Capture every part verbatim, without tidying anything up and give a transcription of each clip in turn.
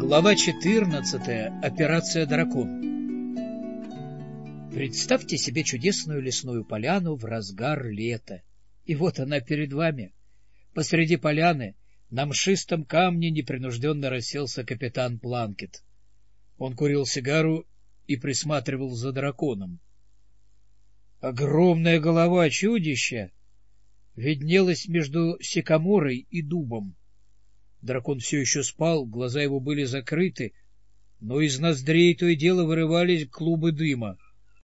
Глава четырнадцатая. Операция «Дракон». Представьте себе чудесную лесную поляну в разгар лета. И вот она перед вами. Посреди поляны на мшистом камне непринужденно расселся капитан Планкет. Он курил сигару и присматривал за драконом. Огромная голова чудища виднелась между сикаморой и дубом. Дракон все еще спал, глаза его были закрыты, но из ноздрей то и дело вырывались клубы дыма.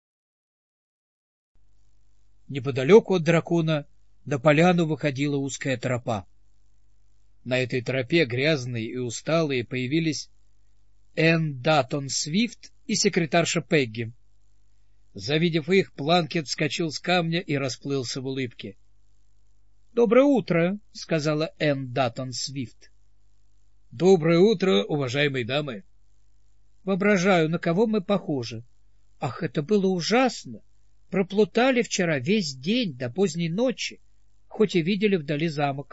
Неподалеку от дракона на поляну выходила узкая тропа. На этой тропе, грязные и усталые, появились Энн Даттон Свифт и секретарша Пегги. Завидев их, Планкет вскочил с камня и расплылся в улыбке. — Доброе утро, — сказала Энн Даттон Свифт. — Доброе утро, уважаемые дамы. — Воображаю, на кого мы похожи. Ах, это было ужасно! Проплутали вчера весь день до поздней ночи, хоть и видели вдали замок.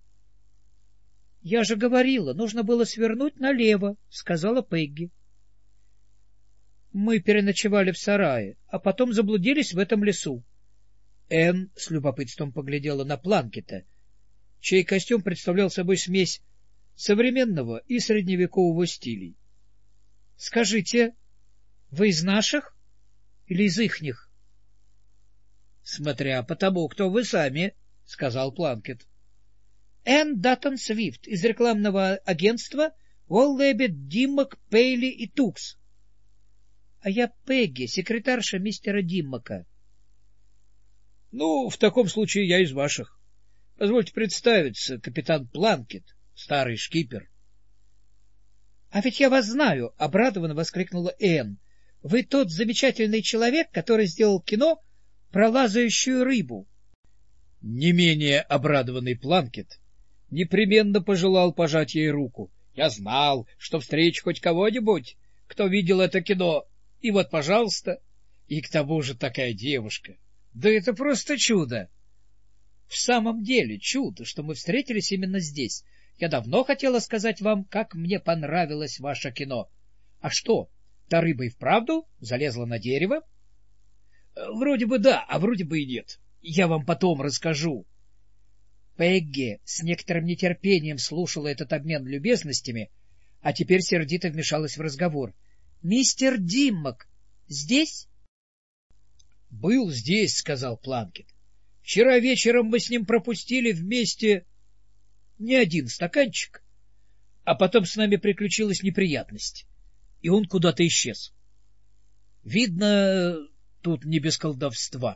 — Я же говорила, нужно было свернуть налево, — сказала Пегги. — Мы переночевали в сарае, а потом заблудились в этом лесу. Энн с любопытством поглядела на Планкета, чей костюм представлял собой смесь современного и средневекового стилей. — Скажите, вы из наших или из ихних? — Смотря по тому, кто вы сами, — сказал Планкет. — Энн Даттон Свифт из рекламного агентства Уоллэббит, Диммак, Пейли и Тукс. — А я Пегги, секретарша мистера Диммака. — Ну, в таком случае я из ваших. Позвольте представиться, капитан Планкет, старый шкипер. — А ведь я вас знаю! — обрадованно воскликнула Энн. — Вы тот замечательный человек, который сделал кино про лазающую рыбу. Не менее обрадованный Планкет непременно пожелал пожать ей руку. — Я знал, что встречу хоть кого-нибудь, кто видел это кино. И вот, пожалуйста, и к тому же такая девушка. Да это просто чудо! — В самом деле чудо, что мы встретились именно здесь. Я давно хотела сказать вам, как мне понравилось ваше кино. А что, та рыба и вправду залезла на дерево? — Вроде бы да, а вроде бы и нет. Я вам потом расскажу. Пегги с некоторым нетерпением слушала этот обмен любезностями, а теперь сердито вмешалась в разговор. — Мистер Диммак здесь? — Был здесь, — сказал Планкет. — Вчера вечером мы с ним пропустили вместе не один стаканчик, а потом с нами приключилась неприятность, и он куда-то исчез. Видно, тут не без колдовства.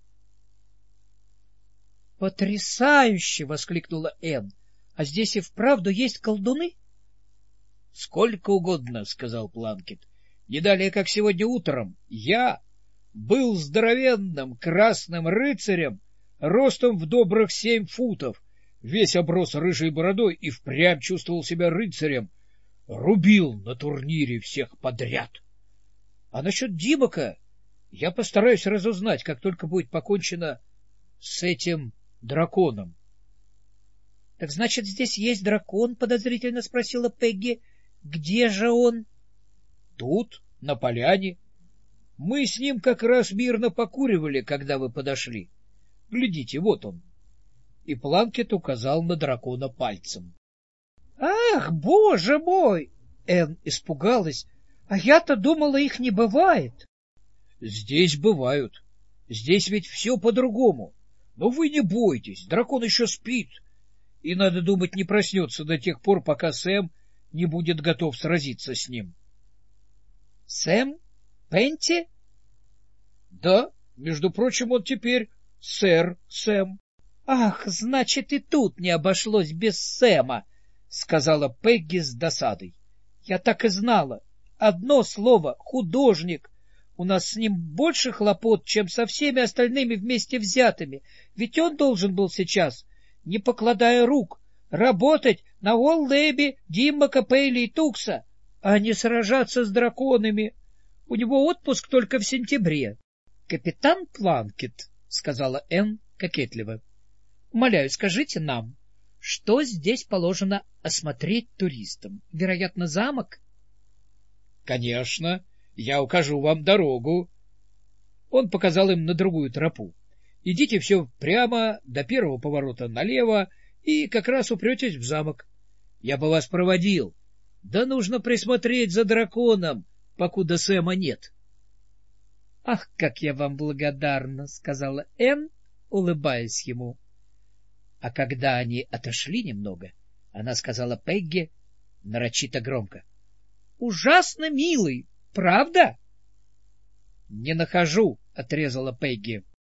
— Потрясающе! — воскликнула Энн. — А здесь и вправду есть колдуны? — Сколько угодно, — сказал Планкет. — Не далее, как сегодня утром, я был здоровенным красным рыцарем ростом в добрых семь футов, весь оброс рыжей бородой и впрямь чувствовал себя рыцарем, рубил на турнире всех подряд. А насчет Диммака я постараюсь разузнать, как только будет покончено с этим драконом. — Так значит, здесь есть дракон? — подозрительно спросила Пегги. — Где же он? — Тут, на поляне. Мы с ним как раз мирно покуривали, когда вы подошли. Глядите, вот он. И Планкет указал на дракона пальцем. — Ах, боже мой! — Энн испугалась. — А я-то думала, их не бывает. — Здесь бывают. Здесь ведь все по-другому. Но вы не бойтесь, дракон еще спит. И, надо думать, не проснется до тех пор, пока Сэм не будет готов сразиться с ним. — Сэм? Пенти? — Да, между прочим, он теперь сэр Сэм. — Ах, значит, и тут не обошлось без Сэма, — сказала Пегги с досадой. — Я так и знала. Одно слово — художник. У нас с ним больше хлопот, чем со всеми остальными вместе взятыми, ведь он должен был сейчас, не покладая рук, работать на Уоллэбби, Диммака, Пейли и Тукса, а не сражаться с драконами. У него отпуск только в сентябре. — Капитан Планкет, — сказала Энн кокетливо, — умоляю, скажите нам, что здесь положено осмотреть туристам? Вероятно, замок? — Конечно, я укажу вам дорогу. Он показал им на другую тропу. Идите все прямо до первого поворота налево, и как раз упретесь в замок. Я бы вас проводил. Да нужно присмотреть за драконом, покуда Сэма нет. — Ах, как я вам благодарна, — сказала Энн, улыбаясь ему. А когда они отошли немного, она сказала Пегги нарочито громко: — Ужасно милый, правда? — Не нахожу, — отрезала Пегги.